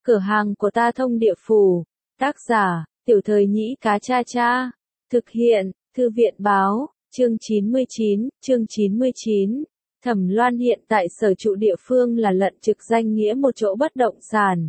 Cửa hàng của ta thông địa phủ. Tác giả, Tiểu Thời Nhĩ Cá Cha Cha. Thực hiện, Thư viện báo, chương 99. Thẩm Loan hiện tại sở trụ địa phương là Lận Trực danh nghĩa một chỗ bất động sản.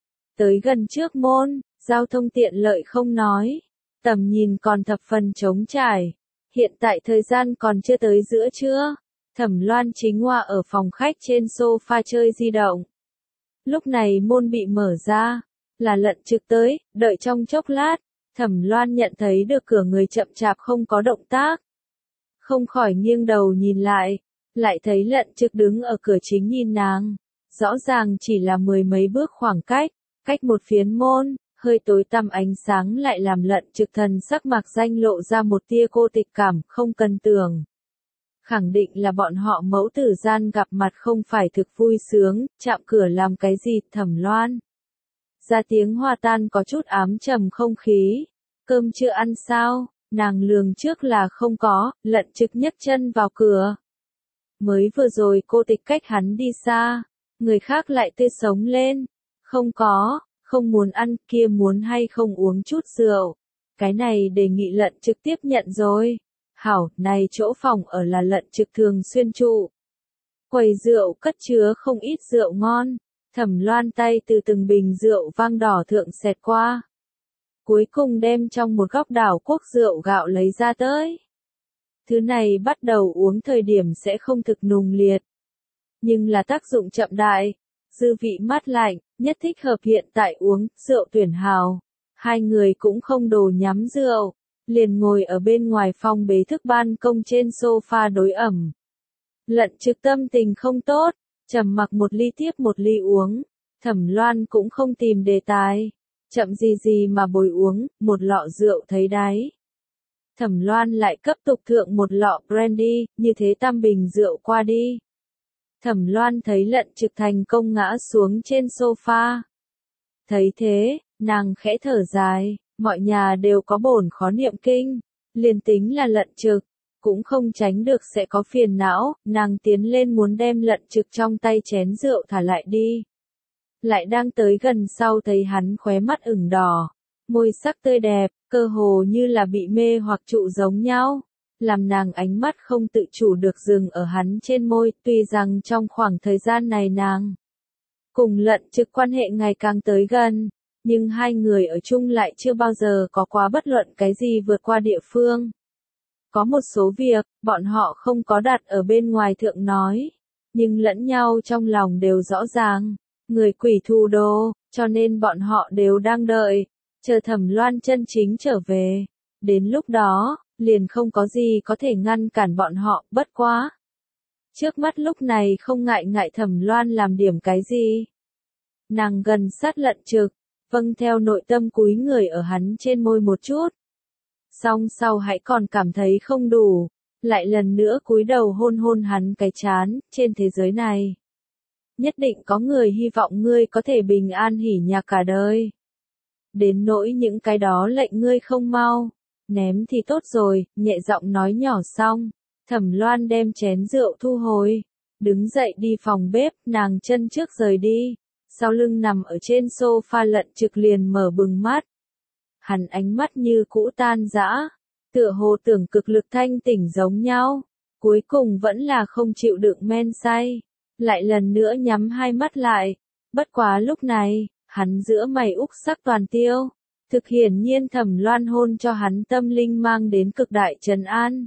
Tới gần trước môn, giao thông tiện lợi không nói. Tầm nhìn còn thập phần trống trải. Hiện tại thời gian còn chưa tới giữa trưa. Thẩm Loan chính hoa ở phòng khách trên sofa chơi di động. Lúc này môn bị mở ra, là Lận Trực tới, đợi trong chốc lát, Thẩm Loan nhận thấy được cửa người chậm chạp không có động tác. Không khỏi nghiêng đầu nhìn lại thấy Lận Trực đứng ở cửa chính nhìn nàng. Rõ ràng chỉ là mười mấy bước khoảng cách một phiến môn, hơi tối tăm ánh sáng lại làm Lận Trực thần sắc mạc danh lộ ra một tia cô tịch cảm, không cần tưởng. Khẳng định là bọn họ mẫu tử gian gặp mặt không phải thực vui sướng, chạm cửa làm cái gì. Thẩm Loan ra tiếng hòa tan có chút ám trầm không khí. Cơm chưa ăn sao? Nàng lường trước là không có. Lận Trực nhấc chân vào cửa. Mới vừa rồi cô tịch cách hắn đi xa, người khác lại tươi sống lên. Không có, không muốn ăn, kia muốn hay không uống chút rượu. Cái này đề nghị Lận Trực tiếp nhận rồi. Hảo, này chỗ phòng ở là Lận Trực thường xuyên trụ. Quầy rượu cất chứa không ít rượu ngon. Thẩm Loan tay từ từng bình rượu vang đỏ thượng xẹt qua. Cuối cùng đem trong một góc đảo quốc rượu gạo lấy ra tới. Thứ này bắt đầu uống thời điểm sẽ không thực nùng liệt. Nhưng là tác dụng chậm đại. Dư vị mát lạnh, nhất thích hợp hiện tại uống, rượu tuyển hào. Hai người cũng không đồ nhắm rượu. Liền ngồi ở bên ngoài phòng bế thức ban công trên sofa đối ẩm. Lận Trực tâm tình không tốt, trầm mặc một ly tiếp một ly uống. Thẩm Loan cũng không tìm đề tài. Chậm gì mà bồi uống, một lọ rượu thấy đáy. Thẩm Loan lại cấp tục thượng một lọ brandy, như thế tam bình rượu qua đi. Thẩm Loan thấy Lận Trực thành công ngã xuống trên sofa. Thấy thế, nàng khẽ thở dài, mọi nhà đều có bổn khó niệm kinh, liền tính là Lận Trực, cũng không tránh được sẽ có phiền não. Nàng tiến lên muốn đem Lận Trực trong tay chén rượu thả lại đi. Lại đang tới gần sau thấy hắn khóe mắt ửng đỏ, môi sắc tươi đẹp, cơ hồ như là bị mê hoặc trụ giống nhau. Làm nàng ánh mắt không tự chủ được dừng ở hắn trên môi, tuy rằng trong khoảng thời gian này nàng cùng Lận Trực quan hệ ngày càng tới gần, nhưng hai người ở chung lại chưa bao giờ có quá bất luận cái gì vượt qua địa phương. Có một số việc, bọn họ không có đặt ở bên ngoài thượng nói, nhưng lẫn nhau trong lòng đều rõ ràng, người quỷ thù đồ, cho nên bọn họ đều đang đợi, chờ Thẩm Loan chân chính trở về. Đến lúc đó, liền không có gì có thể ngăn cản bọn họ, bất quá. Trước mắt lúc này không ngại Thẩm Loan làm điểm cái gì. Nàng gần sát Lận Trực, vâng theo nội tâm cúi người ở hắn trên môi một chút. Xong sau hãy còn cảm thấy không đủ, lại lần nữa cúi đầu hôn hắn cái trán. Trên thế giới này, nhất định có người hy vọng ngươi có thể bình an hỉ nhạc cả đời. Đến nỗi những cái đó lệnh ngươi không mau ném thì tốt rồi. Nhẹ giọng nói nhỏ xong, Thẩm Loan đem chén rượu thu hồi, đứng dậy đi phòng bếp. Nàng chân trước rời đi, sau lưng nằm ở trên sofa Lận Trực liền mở bừng mắt. Hắn ánh mắt như cũ tan rã, tựa hồ tưởng cực lực thanh tỉnh giống nhau, cuối cùng vẫn là không chịu đựng men say, lại lần nữa nhắm hai mắt lại. Bất quá lúc này, hắn giữa mày úc sắc toàn tiêu, thực hiển nhiên Thẩm Loan hôn cho hắn tâm linh mang đến cực đại trấn an.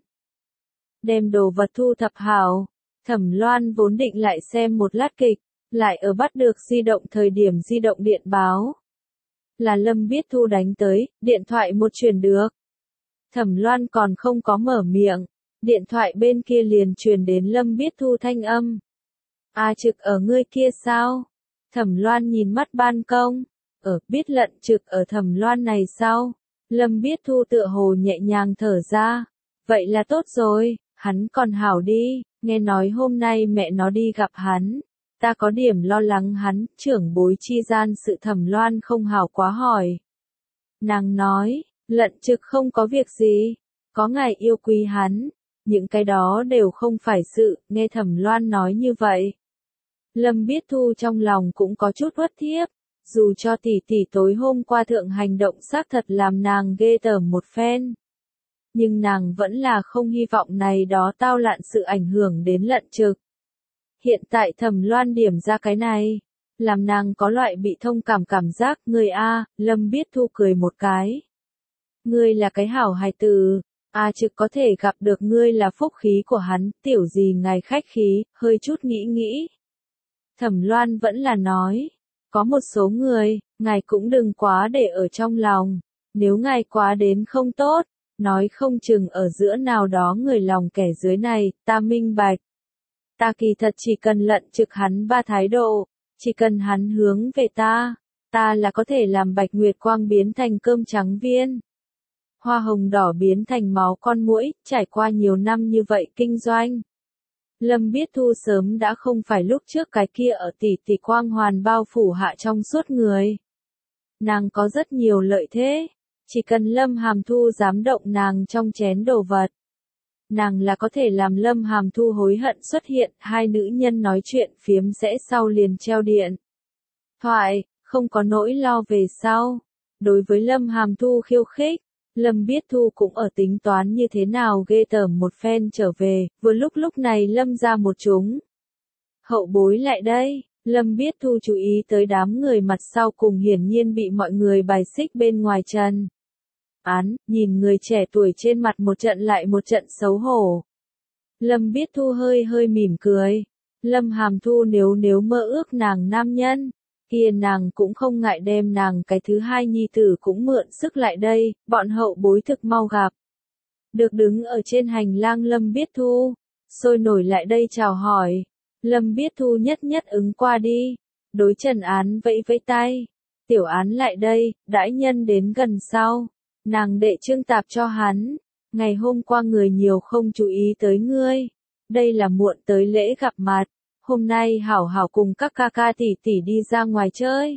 Đem đồ vật thu thập hảo, Thẩm Loan vốn định lại xem một lát kịch, lại ở bắt được di động thời điểm di động điện báo. Là Lâm Biết Thu đánh tới, điện thoại một truyền được. Thẩm Loan còn không có mở miệng, điện thoại bên kia liền truyền đến Lâm Biết Thu thanh âm. Trực ở ngươi kia sao? Thẩm Loan nhìn mắt ban công, biết Lận Trực ở Thẩm Loan này sao? Lâm Biết Thu tựa hồ nhẹ nhàng thở ra. Vậy là tốt rồi, hắn còn hảo đi, nghe nói hôm nay mẹ nó đi gặp hắn. Ta có điểm lo lắng hắn, trưởng bối chi gian sự. Thẩm Loan không hảo quá hỏi. Nàng nói, Lận Trực không có việc gì, có ngài yêu quý hắn, những cái đó đều không phải sự. Nghe Thẩm Loan nói như vậy, Lâm Biết Thu trong lòng cũng có chút uất thiếp, Dù cho tỷ tỷ tối hôm qua thượng hành động xác thật làm nàng ghê tởm một phen. Nhưng nàng vẫn là không hy vọng này đó tao lạn sự ảnh hưởng đến Lận Trực. Hiện tại Thẩm Loan điểm ra cái này, làm nàng có loại bị thông cảm giác. Người a, Lâm Biết Thu cười một cái. Ngươi là cái hảo hài tử, Trực có thể gặp được ngươi là phúc khí của hắn, tiểu gì ngài khách khí, hơi chút nghĩ. Thẩm Loan vẫn là nói, có một số người, ngài cũng đừng quá để ở trong lòng, nếu ngài quá đến không tốt, nói không chừng ở giữa nào đó người lòng kẻ dưới này, ta minh bạch. Ta kỳ thật chỉ cần Lận Trực hắn ba thái độ, chỉ cần hắn hướng về ta là có thể làm bạch nguyệt quang biến thành cơm trắng viên. Hoa hồng đỏ biến thành máu con muỗi, trải qua nhiều năm như vậy kinh doanh. Lâm Biết Thu sớm đã không phải lúc trước cái kia ở tỷ tỷ quang hoàn bao phủ hạ trong suốt người. Nàng có rất nhiều lợi thế, chỉ cần Lâm Hàm Thu dám động nàng trong chén đồ vật. Nàng là có thể làm Lâm Hàm Thu hối hận xuất hiện, hai nữ nhân nói chuyện phiếm sẽ sau liền treo điện thoại, không có nỗi lo về sau. Đối với Lâm Hàm Thu khiêu khích, Lâm Biết Thu cũng ở tính toán như thế nào ghê tởm một phen trở về, vừa lúc này Lâm ra một chúng. Hậu bối lại đây, Lâm Biết Thu chú ý tới đám người mặt sau cùng hiển nhiên bị mọi người bài xích bên ngoài Trần Án, nhìn người trẻ tuổi trên mặt một trận lại một trận xấu hổ. Lâm Biết Thu hơi mỉm cười. Lâm Hàm Thu nếu mơ ước nàng nam nhân, kia nàng cũng không ngại đem nàng cái thứ hai nhi tử cũng mượn sức lại đây, bọn hậu bối thực mau gặp. Được đứng ở trên hành lang Lâm Biết Thu, sôi nổi lại đây chào hỏi. Lâm Biết Thu nhất ứng qua đi, đối Trần Án vẫy tay. Tiểu Án lại đây, đãi nhân đến gần sau. Nàng đệ trương tạp cho hắn, ngày hôm qua người nhiều không chú ý tới ngươi, đây là muộn tới lễ gặp mặt, hôm nay hảo hảo cùng các ca tỷ tỷ đi ra ngoài chơi.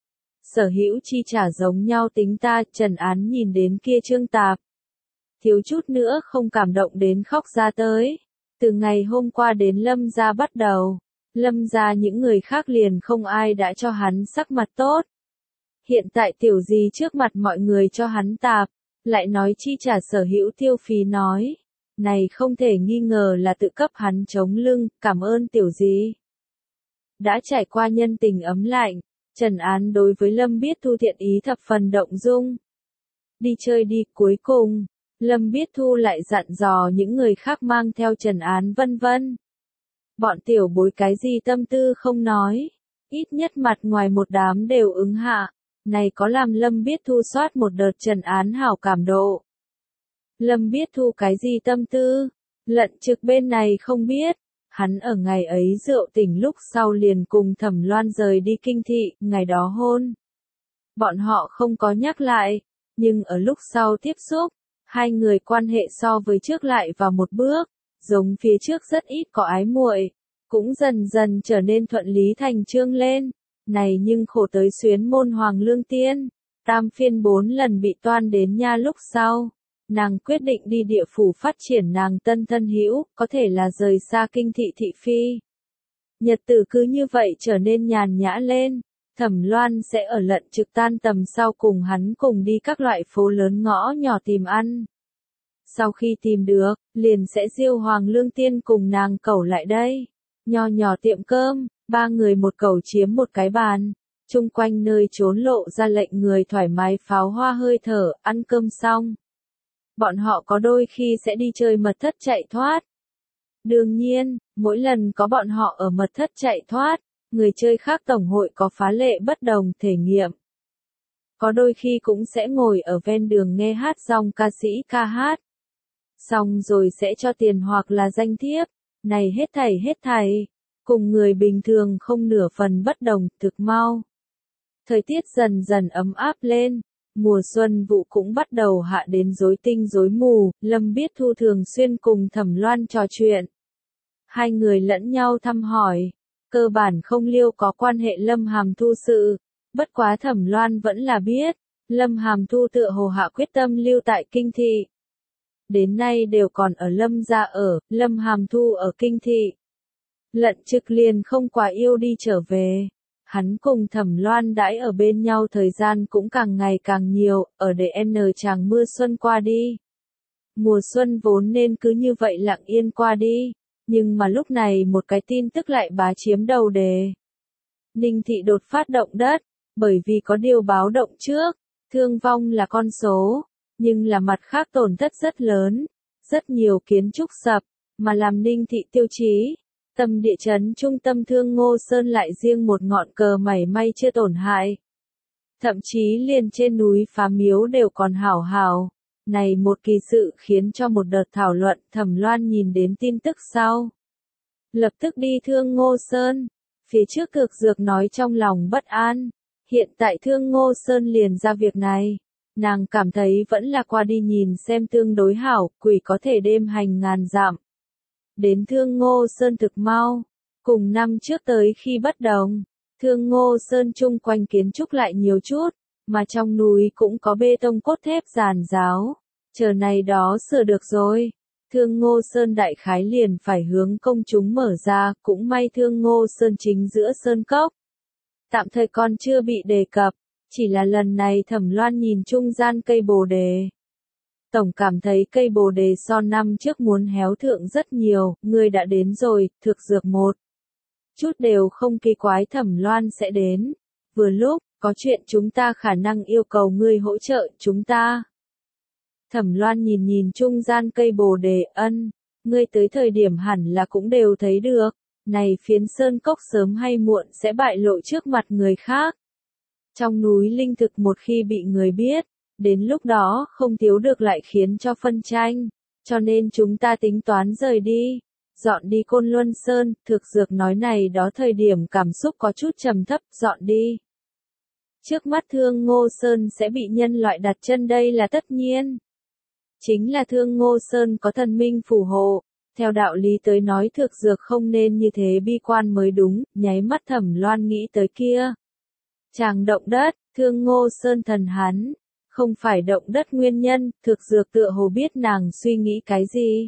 Sở hữu chi trả giống nhau tính ta, Trần Án nhìn đến kia trương tạp. Thiếu chút nữa không cảm động đến khóc ra tới, từ ngày hôm qua đến Lâm gia bắt đầu, Lâm gia những người khác liền không ai đã cho hắn sắc mặt tốt. Hiện tại tiểu gì trước mặt mọi người cho hắn tạp, lại nói chi trả sở hữu tiêu phí nói. Này không thể nghi ngờ là tự cấp hắn chống lưng, cảm ơn tiểu gì. Đã trải qua nhân tình ấm lạnh, Trần Án đối với Lâm Biết Thu thiện ý thập phần động dung. Đi chơi đi, cuối cùng, Lâm Biết Thu lại dặn dò những người khác mang theo Trần Án vân. Bọn tiểu bối cái gì tâm tư không nói, ít nhất mặt ngoài một đám đều ứng hạ. Này có làm Lâm Biết Thu soát một đợt Trần Án hảo cảm độ. Lâm Biết Thu cái gì tâm tư? Lận Trực bên này không biết. Hắn ở ngày ấy rượu tỉnh lúc sau liền cùng Thẩm Loan rời đi kinh thị, ngày đó hôn. Bọn họ không có nhắc lại, nhưng ở lúc sau tiếp xúc, hai người quan hệ so với trước lại vào một bước, giống phía trước rất ít có ái muội, cũng dần trở nên thuận lý thành chương lên. Này nhưng khổ tới xuyến môn Hoàng Lương Tiên, tam phiên 4 lần bị toan đến nha lúc sau. Nàng quyết định đi địa phủ phát triển nàng tân thân hữu, có thể là rời xa kinh thị thị phi. Nhật tử cứ như vậy trở nên nhàn nhã lên, Thẩm Loan sẽ ở Lận Trực tan tầm sau cùng hắn cùng đi các loại phố lớn ngõ nhỏ tìm ăn. Sau khi tìm được, liền sẽ diêu Hoàng Lương Tiên cùng nàng cẩu lại đây. Nho nhỏ tiệm cơm, ba người một cẩu chiếm một cái bàn, chung quanh nơi trốn lộ ra lệnh người thoải mái pháo hoa hơi thở, ăn cơm xong. Bọn họ có đôi khi sẽ đi chơi mật thất chạy thoát. Đương nhiên, mỗi lần có bọn họ ở mật thất chạy thoát, người chơi khác tổng hội có phá lệ bất đồng thể nghiệm. Có đôi khi cũng sẽ ngồi ở ven đường nghe hát dòng ca sĩ ca hát. Xong rồi sẽ cho tiền hoặc là danh thiếp, này hết thảy. Cùng người bình thường không nửa phần bất đồng, thực mau. Thời tiết dần ấm áp lên, mùa xuân vụ cũng bắt đầu hạ đến rối tinh rối mù, Lâm Biết Thu thường xuyên cùng Thẩm Loan trò chuyện. Hai người lẫn nhau thăm hỏi, cơ bản không liêu có quan hệ Lâm Hàm Thu sự, bất quá Thẩm Loan vẫn là biết, Lâm Hàm Thu tựa hồ hạ quyết tâm lưu tại kinh thị. Đến nay đều còn ở Lâm gia ở, Lâm Hàm Thu ở kinh thị. Lận Trực liền không quá yêu đi trở về. Hắn cùng Thẩm Loan đãi ở bên nhau thời gian cũng càng ngày càng nhiều, ở để chàng mưa xuân qua đi. Mùa xuân vốn nên cứ như vậy lặng yên qua đi, nhưng mà lúc này một cái tin tức lại bá chiếm đầu đề. Ninh thị đột phát động đất, bởi vì có điều báo động trước, thương vong là con số, nhưng là mặt khác tổn thất rất lớn, rất nhiều kiến trúc sập, mà làm Ninh thị tiêu chí. Tâm địa chấn trung tâm Thương Ngô Sơn lại riêng một ngọn cờ mảy may chưa tổn hại. Thậm chí liền trên núi Phá Miếu đều còn hảo hảo. Này một kỳ sự khiến cho một đợt thảo luận. Thẩm Loan nhìn đến tin tức sau, lập tức đi Thương Ngô Sơn. Phía trước Thực Dược nói trong lòng bất an. Hiện tại Thương Ngô Sơn liền ra việc này. Nàng cảm thấy vẫn là qua đi nhìn xem tương đối hảo, quỷ có thể đêm hành ngàn dặm. Đến Thương Ngô Sơn thực mau, cùng năm trước tới khi bất đồng, Thương Ngô Sơn chung quanh kiến trúc lại nhiều chút, mà trong núi cũng có bê tông cốt thép giàn giáo, chờ này đó sửa được rồi. Thương Ngô Sơn đại khái liền phải hướng công chúng mở ra, cũng may Thương Ngô Sơn chính giữa sơn cốc. Tạm thời còn chưa bị đề cập, chỉ là lần này Thẩm Loan nhìn trung gian cây bồ đề. Tổng cảm thấy cây bồ đề so năm trước muốn héo thượng rất nhiều, ngươi đã đến rồi, Thực Dược một chút đều không kỳ quái Thẩm Loan sẽ đến. Vừa lúc, có chuyện chúng ta khả năng yêu cầu ngươi hỗ trợ chúng ta. Thẩm Loan nhìn nhìn trung gian cây bồ đề, ngươi tới thời điểm hẳn là cũng đều thấy được, này phiến sơn cốc sớm hay muộn sẽ bại lộ trước mặt người khác. Trong núi linh thực một khi bị người biết, đến lúc đó không thiếu được lại khiến cho phân tranh, cho nên chúng ta tính toán rời đi, dọn đi Côn Luân Sơn. Thực Dược nói này đó thời điểm cảm xúc có chút trầm thấp, dọn đi. Trước mắt Thương Ngô Sơn sẽ bị nhân loại đặt chân đây là tất nhiên. Chính là Thương Ngô Sơn có thần minh phù hộ, theo đạo lý tới nói Thực Dược không nên như thế bi quan mới đúng, nháy mắt Thẩm Loan nghĩ tới kia. Chàng động đất, Thương Ngô Sơn thần hắn. Không phải động đất nguyên nhân, Thực Dược tựa hồ biết nàng suy nghĩ cái gì.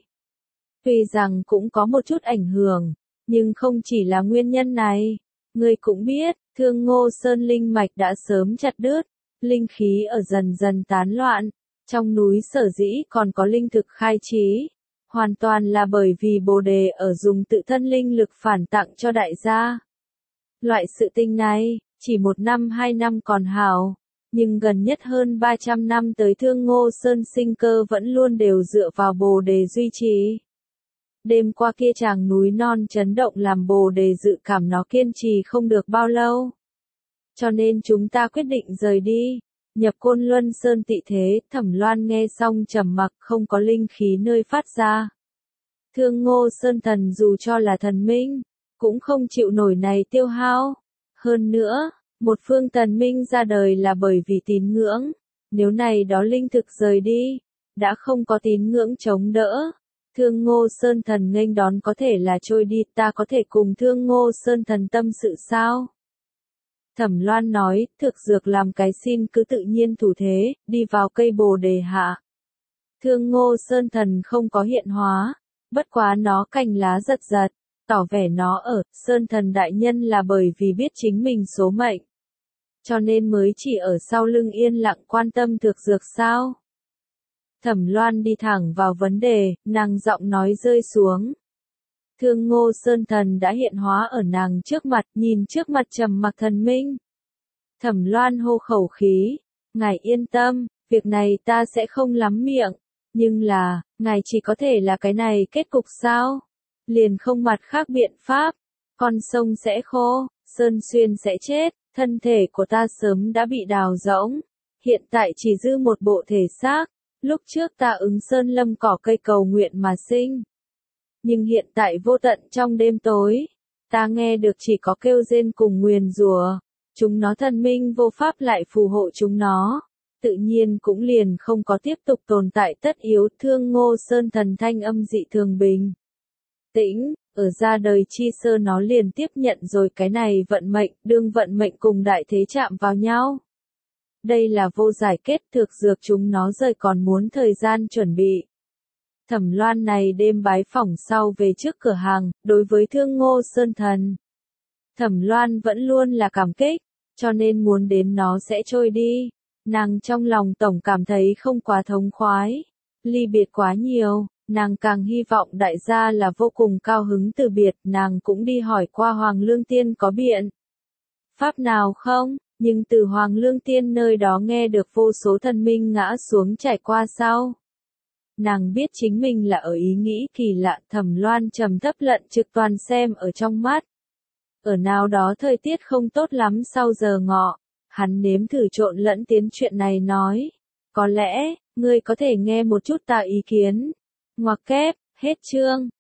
Tuy rằng cũng có một chút ảnh hưởng, nhưng không chỉ là nguyên nhân này. Ngươi cũng biết, Thương Ngô Sơn linh mạch đã sớm chặt đứt, linh khí ở dần dần tán loạn. Trong núi sở dĩ còn có linh thực khai trí, hoàn toàn là bởi vì bồ đề ở dùng tự thân linh lực phản tặng cho đại gia. Loại sự tình này, chỉ 1 năm 2 năm còn hảo. Nhưng gần nhất hơn 300 năm tới Thương Ngô Sơn sinh cơ vẫn luôn đều dựa vào bồ đề duy trì. Đêm qua kia chàng núi non chấn động làm bồ đề dự cảm nó kiên trì không được bao lâu. Cho nên chúng ta quyết định rời đi, nhập Côn Luân Sơn tị thế. Thẩm Loan nghe xong trầm mặc, không có linh khí nơi phát ra. Thương Ngô Sơn thần dù cho là thần minh, cũng không chịu nổi này tiêu hao. Hơn nữa, một phương thần minh ra đời là bởi vì tín ngưỡng, nếu này đó linh thực rời đi, đã không có tín ngưỡng chống đỡ. Thương Ngô Sơn thần nghênh đón có thể là trôi đi, ta có thể cùng Thương Ngô Sơn thần tâm sự sao? Thẩm Loan nói, Thực Dược làm cái xin cứ tự nhiên thủ thế, đi vào cây bồ đề hạ. Thương Ngô Sơn thần không có hiện hóa, bất quá nó cành lá giật giật, tỏ vẻ nó ở. Sơn thần đại nhân là bởi vì biết chính mình số mệnh, cho nên mới chỉ ở sau lưng yên lặng quan tâm Thực Dược sao? Thẩm Loan đi thẳng vào vấn đề, nàng giọng nói rơi xuống. Thương Ngô Sơn thần đã hiện hóa ở nàng trước mặt, nhìn trước mặt trầm mặc thần minh. Thẩm Loan hô khẩu khí, ngài yên tâm, việc này ta sẽ không lắm miệng, nhưng là, ngài chỉ có thể là cái này kết cục sao? Liền không mặt khác biện pháp, con sông sẽ khô, Sơn Xuyên sẽ chết, thân thể của ta sớm đã bị đào rỗng, hiện tại chỉ dư một bộ thể xác, lúc trước ta ứng sơn lâm cỏ cây cầu nguyện mà sinh. Nhưng hiện tại vô tận trong đêm tối, ta nghe được chỉ có kêu rên cùng nguyền rủa, chúng nó thần minh vô pháp lại phù hộ chúng nó, tự nhiên cũng liền không có tiếp tục tồn tại tất yếu. Thương Ngô Sơn thần thanh âm dị thường bình tĩnh, ở ra đời chi sơ nó liền tiếp nhận rồi cái này vận mệnh, đương vận mệnh cùng đại thế chạm vào nhau. Đây là vô giải kết. Thực Dược chúng nó rời còn muốn thời gian chuẩn bị. Thẩm Loan này đêm bái phỏng sau về trước cửa hàng, đối với Thương Ngô Sơn thần. Thẩm Loan vẫn luôn là cảm kích, cho nên muốn đến nó sẽ trôi đi. Nàng trong lòng tổng cảm thấy không quá thống khoái, ly biệt quá nhiều, nàng càng hy vọng đại gia là vô cùng cao hứng từ biệt, nàng cũng đi hỏi qua Hoàng Lương Tiên có biện pháp nào không, nhưng từ Hoàng Lương Tiên nơi đó nghe được vô số thần minh ngã xuống trải qua sau. Nàng biết chính mình là ở ý nghĩ kỳ lạ, Thẩm Loan trầm thấp lận trực toàn xem ở trong mắt. Ở nào đó thời tiết không tốt lắm sau giờ ngọ, hắn nếm thử trộn lẫn tiến chuyện này nói. Có lẽ, ngươi có thể nghe một chút ta ý kiến. Ngoặc kép, hết chương.